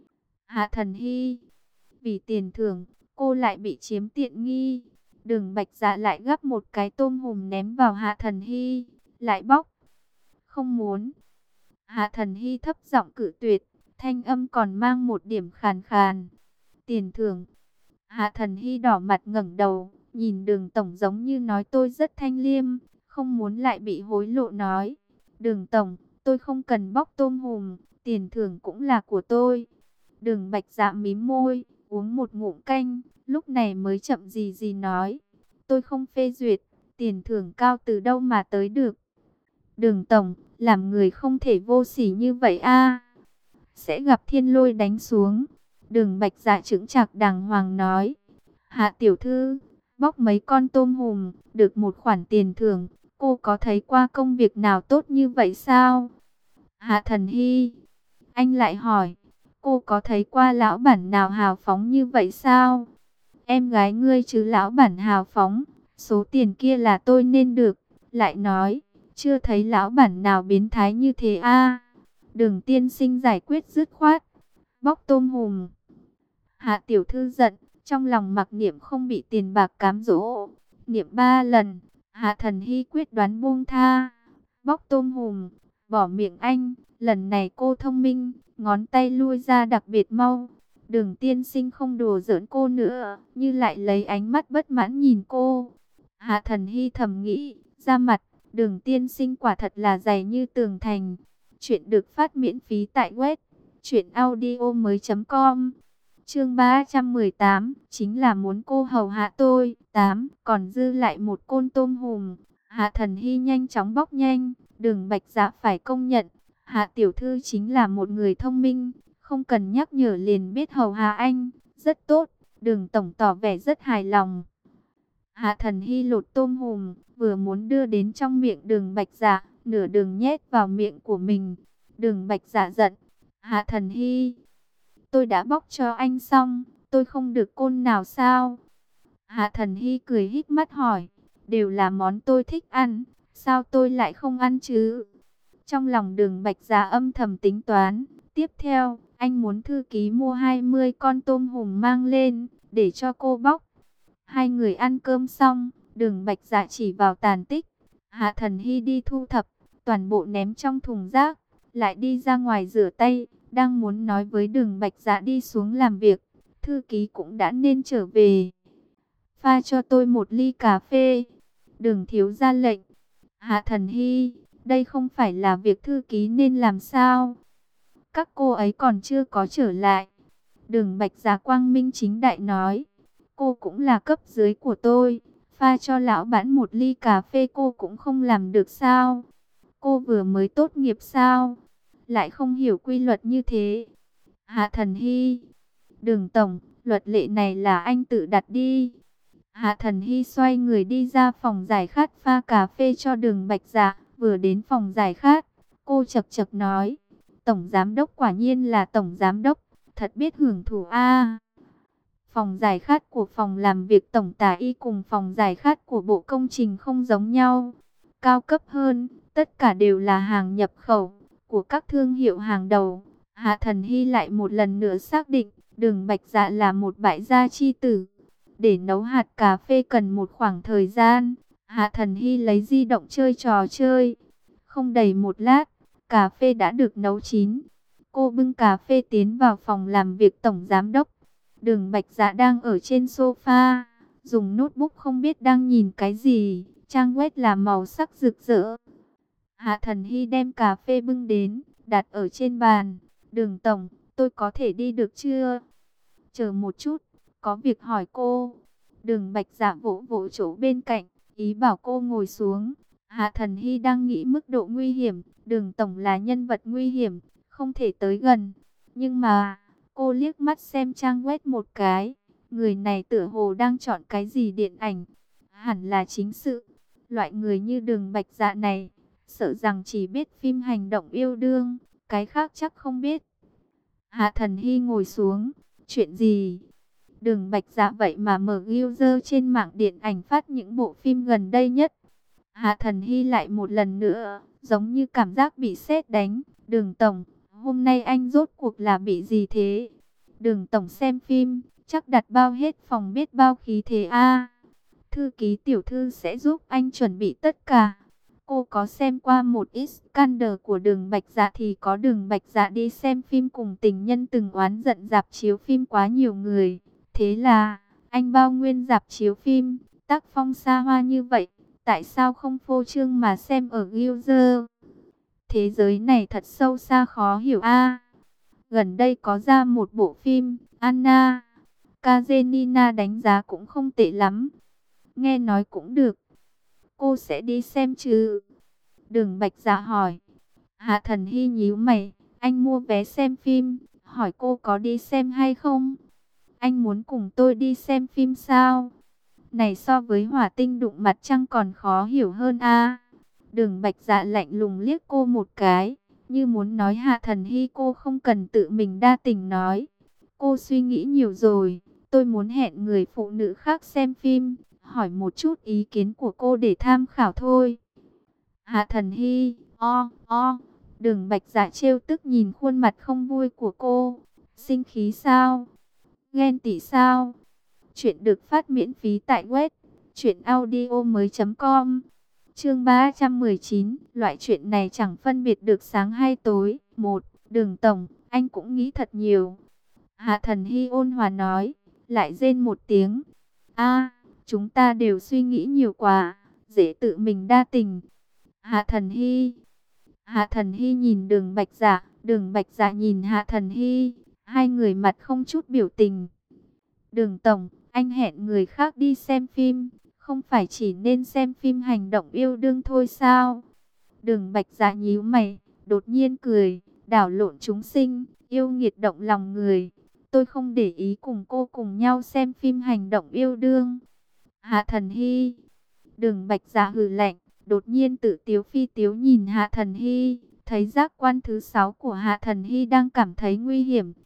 S1: Hạ Thần Hy, vì tiền thưởng, cô lại bị chiếm tiện nghi. Đường Bạch Dạ lại gắp một cái tôm hùm ném vào Hạ Thần Hy, lại bóc. Không muốn. Hạ Thần Hy thấp giọng cự tuyệt, thanh âm còn mang một điểm khàn khàn. Tiền thưởng. Hạ Thần Hy đỏ mặt ngẩng đầu, nhìn Đường tổng giống như nói tôi rất thanh liêm, không muốn lại bị hối lộ nói. Đường tổng, tôi không cần bóc tôm hùm, tiền thưởng cũng là của tôi. Đường Bạch Dạ mím môi, uống một ngụm canh, lúc này mới chậm gì gì nói. Tôi không phê duyệt, tiền thưởng cao từ đâu mà tới được. Đường tổng, làm người không thể vô sỉ như vậy a. Sẽ gặp thiên lôi đánh xuống. Đường Bạch Dạ chững chạc đàng hoàng nói. Hạ tiểu thư, bóc mấy con tôm hùm, được một khoản tiền thưởng. Cô có thấy qua công việc nào tốt như vậy sao? Hạ Thần Hy. Anh lại hỏi. Cô có thấy qua lão bản nào hào phóng như vậy sao? Em gái ngươi chứ lão bản hào phóng. Số tiền kia là tôi nên được. Lại nói. Chưa thấy lão bản nào biến thái như thế a. Đường tiên sinh giải quyết dứt khoát. Bóc tôm hùm. Hạ tiểu thư giận, trong lòng mặc niệm không bị tiền bạc cám dỗ. Niệm 3 lần, Hạ Thần Hy quyết đoán buông tha. Bóc tôm hùm, bỏ miệng anh. Lần này cô thông minh, ngón tay lui ra đặc biệt mau. Đường tiên sinh không đùa giỡn cô nữa, như lại lấy ánh mắt bất mãn nhìn cô. Hạ Thần Hy thầm nghĩ, ra mặt, Đường tiên sinh quả thật là dày như tường thành. Chuyện được phát miễn phí tại web truyệnaudiomoi.com. Chương 318, chính là muốn cô hầu hạ tôi. 8, còn dư lại một côn tôm hùm. Hạ Thần Hy nhanh chóng bóc nhanh. Đường Bạch Dạ phải công nhận, Hạ tiểu thư chính là một người thông minh, không cần nhắc nhở liền biết hầu hạ anh, rất tốt. Đường tổng tỏ vẻ rất hài lòng. Hạ Thần Hy lột tôm hùm, vừa muốn đưa đến trong miệng Đường Bạch Dạ, nửa đường nhét vào miệng của mình. Đường Bạch Dạ giận. Hạ Thần Hy, Tôi đã bóc cho anh xong, tôi không được côn nào sao? Hạ Thần Hy cười híp mắt hỏi, đều là món tôi thích ăn, sao tôi lại không ăn chứ? Trong lòng Đường Bạch Dạ âm thầm tính toán, tiếp theo, anh muốn thư ký mua 20 con tôm hùm mang lên, để cho cô bóc. Hai người ăn cơm xong, Đường Bạch Dạ chỉ vào tàn tích, Hạ Thần Hy đi thu thập, toàn bộ ném trong thùng rác, lại đi ra ngoài rửa tay, đang muốn nói với Đường Bạch Dạ đi xuống làm việc, thư ký cũng đã nên trở về. Pha cho tôi một ly cà phê. Đường thiếu ra lệnh. Hạ Thần Hy, đây không phải là việc thư ký nên làm sao? Các cô ấy còn chưa có trở lại. Đường Bạch Dạ quang minh chính đại nói. Cô cũng là cấp dưới của tôi. Pha cho lão bản một ly cà phê cô cũng không làm được sao? Cô vừa mới tốt nghiệp sao? Lại không hiểu quy luật như thế. Hạ Thần Hy. Đường tổng, luật lệ này là anh tự đặt đi. Hạ Thần Hy xoay người đi ra phòng giải khát pha cà phê cho Đường Bạch Dạ. Vừa đến phòng giải khát, cô chậc chậc nói, Tổng Giám Đốc quả nhiên là Tổng Giám Đốc, thật biết hưởng thụ a. Phòng giải khát của phòng làm việc Tổng Tả Y cùng phòng giải khát của Bộ Công Trình không giống nhau, cao cấp hơn, tất cả đều là hàng nhập khẩu của các thương hiệu hàng đầu. Hạ Thần Hy lại một lần nữa xác định, Đường Bạch Dạ là một bại gia chi tử. Để nấu hạt cà phê cần một khoảng thời gian. Hạ Thần Hy lấy di động chơi trò chơi. Không đầy một lát, cà phê đã được nấu chín. Cô bưng cà phê tiến vào phòng làm việc Tổng Giám Đốc. Đường Bạch Dạ đang ở trên sofa, dùng notebook không biết đang nhìn cái gì. Trang web là màu sắc rực rỡ. Hạ Thần Hy đem cà phê bưng đến, đặt ở trên bàn. Đường Tổng, tôi có thể đi được chưa? Chờ một chút, có việc hỏi cô. Đường Bạch Dạ vỗ vỗ chỗ bên cạnh, ý bảo cô ngồi xuống. Hạ Thần Hy đang nghĩ mức độ nguy hiểm, Đường Tổng là nhân vật nguy hiểm, không thể tới gần. Nhưng mà, cô liếc mắt xem trang web một cái, người này tựa hồ đang chọn cái gì điện ảnh, hẳn là chính sự. Loại người như Đường Bạch Dạ này, sợ rằng chỉ biết phim hành động yêu đương, cái khác chắc không biết. Hạ Thần Hy ngồi xuống, chuyện gì? Đường Bạch Dạ vậy mà mở user trên mạng điện ảnh phát những bộ phim gần đây nhất. Hạ Thần Hy lại một lần nữa, giống như cảm giác bị sét đánh. Đường Tổng, hôm nay anh rốt cuộc là bị gì thế? Đường Tổng xem phim, chắc đặt bao hết phòng biết bao khí thế a. Thư ký tiểu thư sẽ giúp anh chuẩn bị tất cả. Cô có xem qua một ít scandal của Đường Bạch Dạ thì có Đường Bạch Dạ đi xem phim cùng tình nhân từng oán giận rạp chiếu phim quá nhiều người. Thế là, anh bao nguyên rạp chiếu phim, tác phong xa hoa như vậy, tại sao không phô trương mà xem ở user? Thế giới này thật sâu xa khó hiểu a. Gần đây có ra một bộ phim, Anna Karenina đánh giá cũng không tệ lắm. Nghe nói cũng được. Cô sẽ đi xem chứ? Đường Bạch Dạ hỏi. Hạ Thần Hy nhíu mày, anh mua vé xem phim, hỏi cô có đi xem hay không? Anh muốn cùng tôi đi xem phim sao? Này so với hỏa tinh đụng mặt trăng còn khó hiểu hơn a. Đường Bạch Dạ lạnh lùng liếc cô một cái, như muốn nói Hạ Thần Hy cô không cần tự mình đa tình nói. Cô suy nghĩ nhiều rồi, tôi muốn hẹn người phụ nữ khác xem phim, hỏi một chút ý kiến của cô để tham khảo thôi. Hạ Thần Hy, Đường Bạch Dạ trêu tức nhìn khuôn mặt không vui của cô. Sinh khí sao? Ghen tị sao? Chuyện được phát miễn phí tại web truyệnaudiomoi.com. Chương 319, loại chuyện này chẳng phân biệt được sáng hay tối. 1. Đường Tổng, anh cũng nghĩ thật nhiều. Hạ Thần Hy ôn hòa nói, lại rên một tiếng. Chúng ta đều suy nghĩ nhiều quá, dễ tự mình đa tình. Hạ Thần Hy nhìn Đường Bạch Dạ, Đường Bạch Dạ nhìn Hạ Thần Hy, hai người mặt không chút biểu tình. Đường Tổng, anh hẹn người khác đi xem phim, không phải chỉ nên xem phim hành động yêu đương thôi sao? Đường Bạch Dạ nhíu mày, đột nhiên cười, đảo lộn chúng sinh, yêu nghiệt động lòng người. Tôi không để ý cùng cô cùng nhau xem phim hành động yêu đương. Hạ Thần Hy. Đường Bạch Dạ hừ lạnh, đột nhiên tự tiếu phi tiếu nhìn Hạ Thần Hy, thấy giác quan thứ 6 của Hạ Thần Hy đang cảm thấy nguy hiểm,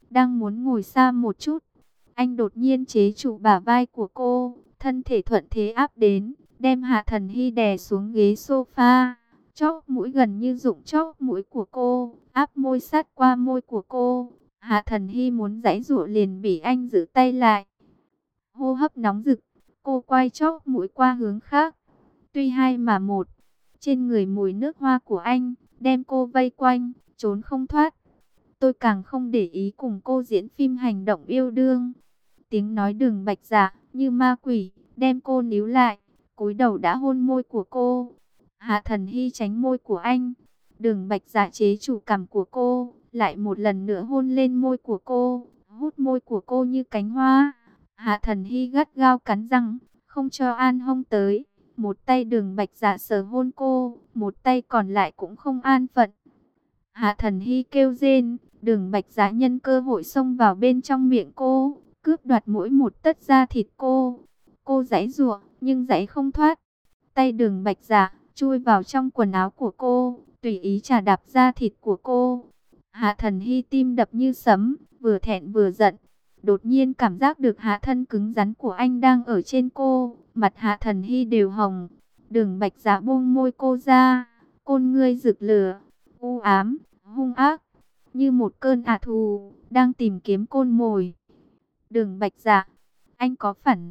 S1: đang muốn ngồi xa một chút. Anh đột nhiên chế trụ bả vai của cô, thân thể thuận thế áp đến, đem Hạ Thần Hy đè xuống ghế sofa. Chóp mũi gần như rụng chóp mũi của cô, áp môi sát qua môi của cô. Hạ Thần Hy muốn giãy giụa liền bị anh giữ tay lại. Hô hấp nóng rực, cô quay chóp mũi qua hướng khác. Tuy hai mà một, trên người mùi nước hoa của anh, đem cô vây quanh, trốn không thoát. Tôi càng không để ý cùng cô diễn phim hành động yêu đương. Tiếng nói Đường Bạch Dạ như ma quỷ, đem cô níu lại, cúi đầu đã hôn môi của cô. Hạ Thần Hy tránh môi của anh. Đường Bạch Dạ chế chủ cằm của cô, lại một lần nữa hôn lên môi của cô, hút môi của cô như cánh hoa. Hạ Thần Hy gắt gao cắn răng, không cho an hông tới. Một tay Đường Bạch Dạ sờ hôn cô, một tay còn lại cũng không an phận. Hạ Thần Hy kêu rên, Đường Bạch Dạ nhân cơ hội xông vào bên trong miệng cô, cướp đoạt mỗi một tấc da thịt cô. Cô giãy giụa, nhưng giãy không thoát. Tay Đường Bạch Dạ chui vào trong quần áo của cô, tùy ý chà đạp da thịt của cô. Hạ Thần Hy tim đập như sấm, vừa thẹn vừa giận. Đột nhiên cảm giác được hạ thân cứng rắn của anh đang ở trên cô, mặt Hạ Thần Hy đều hồng. Đường Bạch Dạ buông môi cô ra, côn ngươi rực lửa, u ám, hung ác, như một cơn thù đang tìm kiếm côn mồi. Đường Bạch Dạ, anh có phản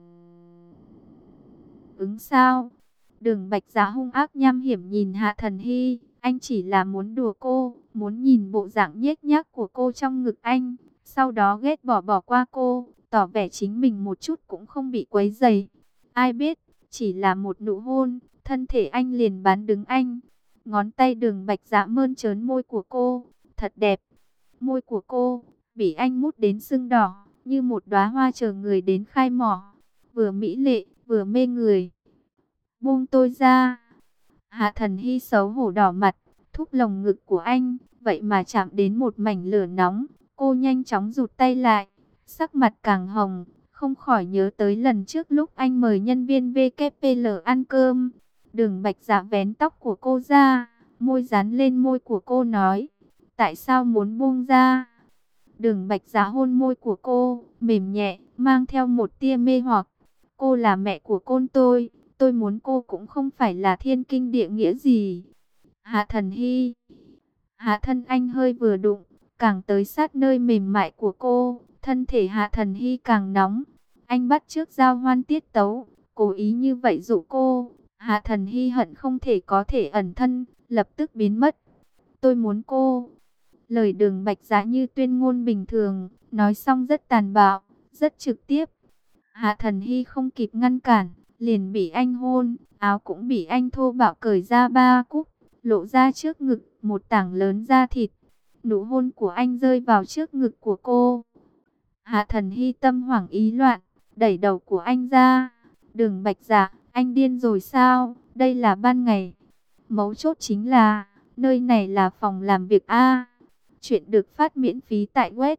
S1: ứng sao? Đường Bạch Dạ hung ác nham hiểm nhìn Hạ Thần Hy, anh chỉ là muốn đùa cô, muốn nhìn bộ dạng nhếch nhác của cô trong ngực anh, sau đó ghét bỏ qua cô, tỏ vẻ chính mình một chút cũng không bị quấy rầy. Ai biết, chỉ là một nụ hôn, thân thể anh liền bán đứng anh. Ngón tay Đường Bạch Dạ mơn trớn môi của cô, thật đẹp. Môi của cô bị anh mút đến sưng đỏ, như một đóa hoa chờ người đến khai mỏ, vừa mỹ lệ, vừa mê người. Buông tôi ra. Hạ Thần Hy xấu hổ đỏ mặt, thúc lồng ngực của anh, vậy mà chạm đến một mảnh lửa nóng. Cô nhanh chóng rụt tay lại, sắc mặt càng hồng, không khỏi nhớ tới lần trước lúc anh mời nhân viên VKPL ăn cơm. Đường Bạch Dạ vén tóc của cô ra, môi dán lên môi của cô nói, tại sao muốn buông ra? Đường Bạch Dạ hôn môi của cô, mềm nhẹ, mang theo một tia mê hoặc. Cô là mẹ của con tôi muốn cô cũng không phải là thiên kinh địa nghĩa gì. Hạ Thần Hy, hạ thân anh hơi vừa đụng, càng tới sát nơi mềm mại của cô, thân thể Hạ Thần Hy càng nóng. Anh bắt chước giao hoan tiết tấu, cố ý như vậy dụ cô. Hạ Thần Hy hận không thể có thể ẩn thân, lập tức biến mất. Tôi muốn cô. Lời Đường Bạch Dạ như tuyên ngôn bình thường, nói xong rất tàn bạo, rất trực tiếp. Hạ Thần Hy không kịp ngăn cản, liền bị anh hôn, áo cũng bị anh thô bạo cởi ra 3 cúc, lộ ra trước ngực một tảng lớn da thịt. Nụ hôn của anh rơi vào trước ngực của cô. Hạ Thần Hy tâm hoảng ý loạn, đẩy đầu của anh ra. Đường Bạch Dạ, anh điên rồi sao? Đây là ban ngày. Mấu chốt chính là, nơi này là phòng làm việc A. Chuyện được phát miễn phí tại web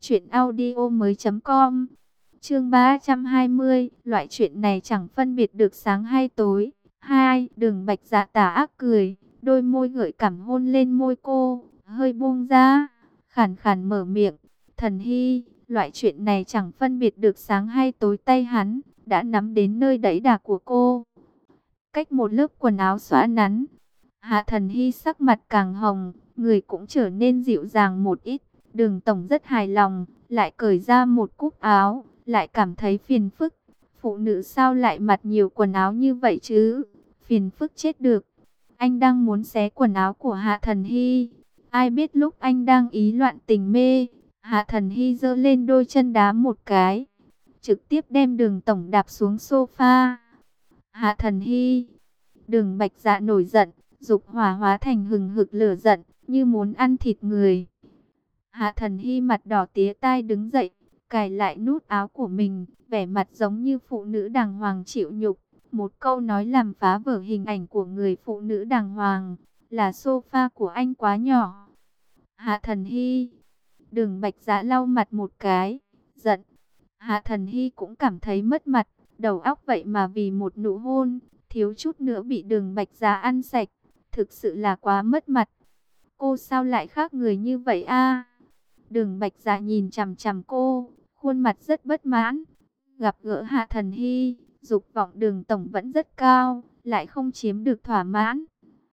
S1: truyệnaudiomoi.com. Chương 320, loại chuyện này chẳng phân biệt được sáng hay tối. 2. Đường Bạch Dạ tà ác cười, đôi môi gợi cảm hôn lên môi cô, hơi buông ra, khàn khàn mở miệng, Thần Hy, loại chuyện này chẳng phân biệt được sáng hay tối. Tay hắn đã nắm đến nơi đẫy đà của cô, cách một lớp quần áo xõa nắn. Hạ Thần Hy sắc mặt càng hồng, người cũng trở nên dịu dàng một ít. Đường tổng rất hài lòng, lại cởi ra một cúc áo, lại cảm thấy phiền phức. Phụ nữ sao lại mặc nhiều quần áo như vậy chứ? Phiền phức chết được. Anh đang muốn xé quần áo của Hạ Thần Hy. Ai biết lúc anh đang ý loạn tình mê, Hạ Thần Hy giơ lên đôi chân đá một cái, trực tiếp đem Đường tổng đạp xuống sofa. Hạ Thần Hy, Đường Bạch Dạ nổi giận, dục hỏa hóa thành hừng hực lửa giận, như muốn ăn thịt người. Hạ Thần Hy mặt đỏ tía tai đứng dậy, cài lại nút áo của mình, vẻ mặt giống như phụ nữ đàng hoàng chịu nhục. Một câu nói làm phá vỡ hình ảnh của người phụ nữ đàng hoàng, là sofa của anh quá nhỏ. Hạ Thần Hy, Đường Bạch Dạ lau mặt một cái, giận. Hạ Thần Hy cũng cảm thấy mất mặt, đầu óc vậy mà vì một nụ hôn, thiếu chút nữa bị Đường Bạch Dạ ăn sạch, thực sự là quá mất mặt. Cô sao lại khác người như vậy a? Đường Bạch Dạ nhìn chằm chằm cô, khuôn mặt rất bất mãn. Gặp gỡ Hạ Thần Hy, dục vọng Đường tổng vẫn rất cao, lại không chiếm được thỏa mãn.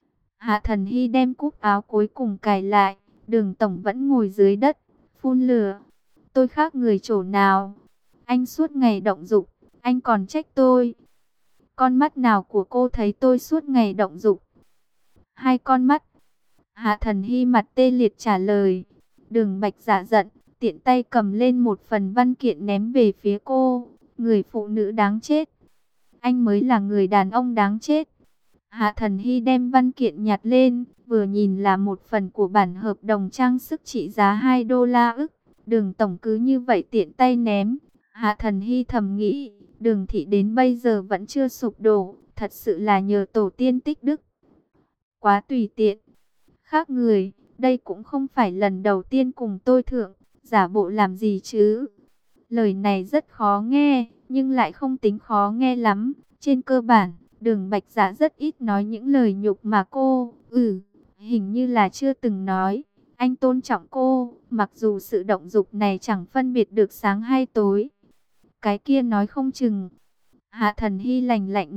S1: Hạ Thần Hy đem cúc áo cuối cùng cài lại, Đường tổng vẫn ngồi dưới đất, phun lửa. Tôi khác người chỗ nào? Anh suốt ngày động dục, anh còn trách tôi. Con mắt nào của cô thấy tôi suốt ngày động dục? Hai con mắt. Hạ Thần Hy mặt tê liệt trả lời. Đường Bạch Dạ giận, tiện tay cầm lên một phần văn kiện ném về phía cô. Người phụ nữ đáng chết. Anh mới là người đàn ông đáng chết. Hạ Thần Hy đem văn kiện nhặt lên, vừa nhìn là một phần của bản hợp đồng trang sức trị giá 2 đô la ức. Đường tổng cứ như vậy tiện tay ném. Hạ Thần Hy thầm nghĩ, Đường thị đến bây giờ vẫn chưa sụp đổ, thật sự là nhờ tổ tiên tích đức. Quá tùy tiện. Khác người, đây cũng không phải lần đầu tiên cùng tôi thượng, giả bộ làm gì chứ. Lời này rất khó nghe, nhưng lại không tính khó nghe lắm. Trên cơ bản, Đường Bạch Dạ rất ít nói những lời nhục mà cô, hình như là chưa từng nói. Anh tôn trọng cô, mặc dù sự động dục này chẳng phân biệt được sáng hay tối. Cái kia nói không chừng. Hạ Thần Hy lạnh lạnh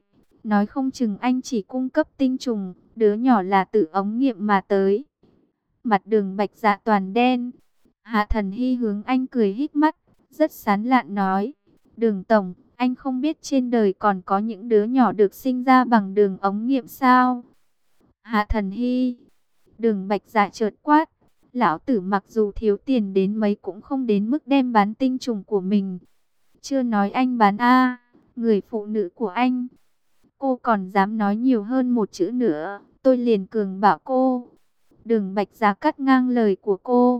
S1: nói không chừng anh chỉ cung cấp tinh trùng, đứa nhỏ là tự ống nghiệm mà tới. Mặt Đường Bạch Dạ toàn đen. Hạ Thần Hy hướng anh cười híp mắt, rất sán lạn nói, Đường tổng, anh không biết trên đời còn có những đứa nhỏ được sinh ra bằng đường ống nghiệm sao? Hạ Thần Hy. Đường Bạch Dạ chợt quát, lão tử mặc dù thiếu tiền đến mấy cũng không đến mức đem bán tinh trùng của mình. Chưa nói anh bán người phụ nữ của anh. Cô còn dám nói nhiều hơn một chữ nữa, tôi liền cường bạo cô. Đường Bạch Dạ cắt ngang lời của cô.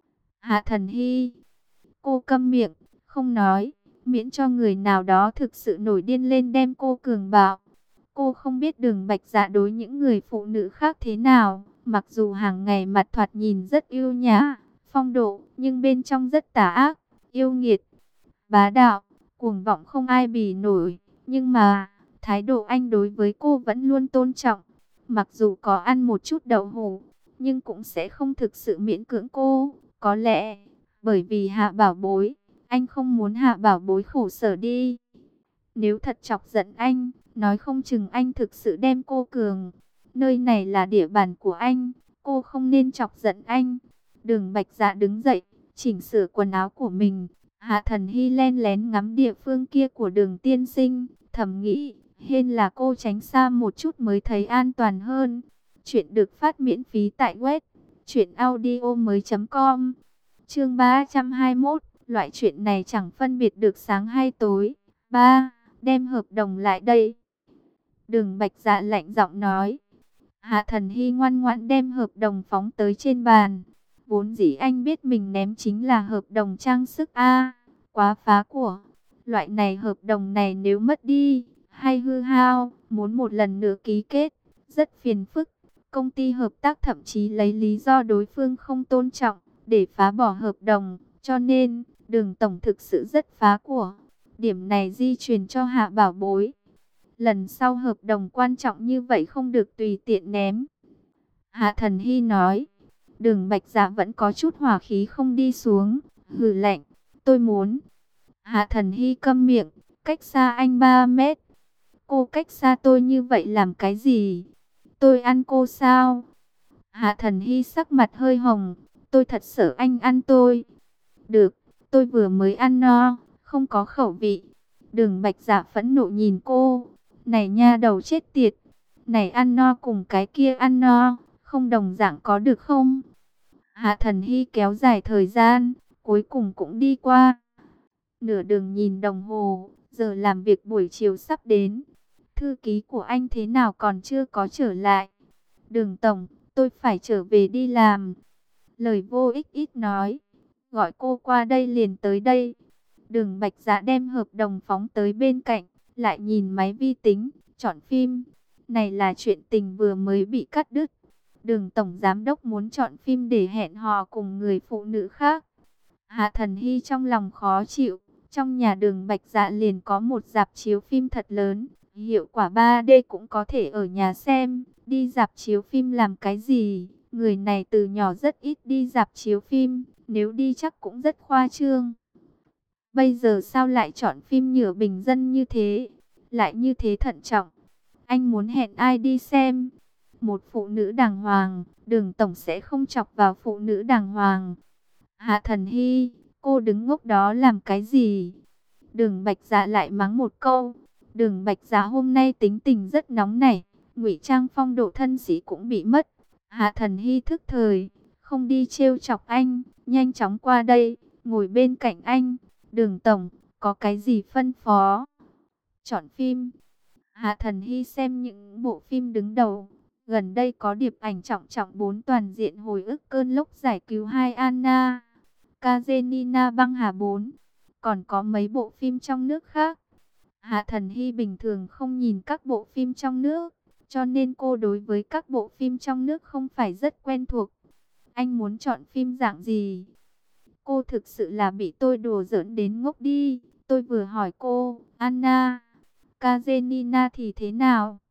S1: Hạ Thần Hy. Cô câm miệng, không nói, miễn cho người nào đó thực sự nổi điên lên đem cô cường bạo. Cô không biết Đường Bạch Dạ đối những người phụ nữ khác thế nào, mặc dù hàng ngày mặt thoạt nhìn rất yêu nhã, phong độ, nhưng bên trong rất tà ác, yêu nghiệt, bá đạo, cuồng vọng không ai bì nổi. Nhưng mà, thái độ anh đối với cô vẫn luôn tôn trọng. Mặc dù có ăn một chút đậu hũ, nhưng cũng sẽ không thực sự miễn cưỡng cô. Có lẽ, bởi vì Hạ Bảo Bối, anh không muốn Hạ Bảo Bối khổ sở đi. Nếu thật chọc giận anh, nói không chừng anh thực sự đem cô cường. Nơi này là địa bàn của anh, cô không nên chọc giận anh. Đường Bạch Dạ đứng dậy, chỉnh sửa quần áo của mình. Hạ Thần Hy len lén ngắm địa phương kia của Đường tiên sinh, thầm nghĩ, hên là cô tránh xa một chút mới thấy an toàn hơn. Chuyện được phát miễn phí tại web truyệnaudiomoi.com. Chương 321, loại chuyện này chẳng phân biệt được sáng hay tối. 3. Đem hợp đồng lại đây. Đường Bạch Dạ lạnh giọng nói. Hạ Thần Hy ngoan ngoãn đem hợp đồng phóng tới trên bàn. Vốn dĩ anh biết mình ném chính là hợp đồng trang sức quá phá của. Loại này hợp đồng này nếu mất đi, hay hư hao, muốn một lần nữa ký kết, rất phiền phức. Công ty hợp tác thậm chí lấy lý do đối phương không tôn trọng, để phá bỏ hợp đồng. Cho nên, Đường tổng thực sự rất phá của. Điểm này di truyền cho Hạ Bảo Bối. Lần sau hợp đồng quan trọng như vậy không được tùy tiện ném. Hạ Thần Hy nói. Đường Bạch Dạ vẫn có chút hỏa khí không đi xuống, hừ lạnh, tôi muốn. Hạ Thần Hy câm miệng, cách xa anh 3 mét. Cô cách xa tôi như vậy làm cái gì? Tôi ăn cô sao? Hạ Thần Hy sắc mặt hơi hồng, tôi thật sợ anh ăn tôi. Được, tôi vừa mới ăn no, không có khẩu vị. Đường Bạch Dạ phẫn nộ nhìn cô, này nha đầu chết tiệt, này ăn no cùng cái kia ăn no, không đồng dạng có được không? Hạ Thần Hy kéo dài thời gian, cuối cùng cũng đi qua. Nửa đường nhìn đồng hồ, giờ làm việc buổi chiều sắp đến. Thư ký của anh thế nào còn chưa có trở lại? Đường tổng, tôi phải trở về đi làm. Lời vô ích ít nói, gọi cô qua đây liền tới đây. Đường Bạch Dạ đem hợp đồng phóng tới bên cạnh, lại nhìn máy vi tính, chọn phim. Này là chuyện tình vừa mới bị cắt đứt. Đường tổng giám đốc muốn chọn phim để hẹn hò cùng người phụ nữ khác. Hạ Thần Hy trong lòng khó chịu. Trong nhà Đường Bạch Dạ liền có một rạp chiếu phim thật lớn, hiệu quả 3D cũng có thể ở nhà xem. Đi rạp chiếu phim làm cái gì? Người này từ nhỏ rất ít đi rạp chiếu phim, Nếu đi chắc cũng rất khoa trương. Bây giờ sao lại chọn phim nhựa bình dân như thế? Lại như thế thận trọng. Anh muốn hẹn ai đi xem? Một phụ nữ đàng hoàng, Đường tổng sẽ không chọc vào phụ nữ đàng hoàng. Hạ Thần Hy, cô đứng ngốc đó làm cái gì? Đường Bạch Dạ lại mắng một câu. Đường Bạch Dạ hôm nay tính tình rất nóng nảy, ngụy trang phong độ thân sĩ cũng bị mất. Hạ Thần Hy thức thời, không đi trêu chọc anh, nhanh chóng qua đây, ngồi bên cạnh anh. Đường tổng, có cái gì phân phó? Chọn phim. Hạ Thần Hy xem những bộ phim đứng đầu. Gần đây có Điệp ảnh trọng trọng 4 toàn diện hồi ức cơn lốc giải cứu 2 Anna, Karenina băng hà 4. Còn có mấy bộ phim trong nước khác. Hạ Thần Hy bình thường không nhìn các bộ phim trong nước, cho nên cô đối với các bộ phim trong nước không phải rất quen thuộc. Anh muốn chọn phim dạng gì? Cô thực sự là bị tôi đùa giỡn đến ngốc đi. Tôi vừa hỏi cô, Anna, Karenina thì thế nào?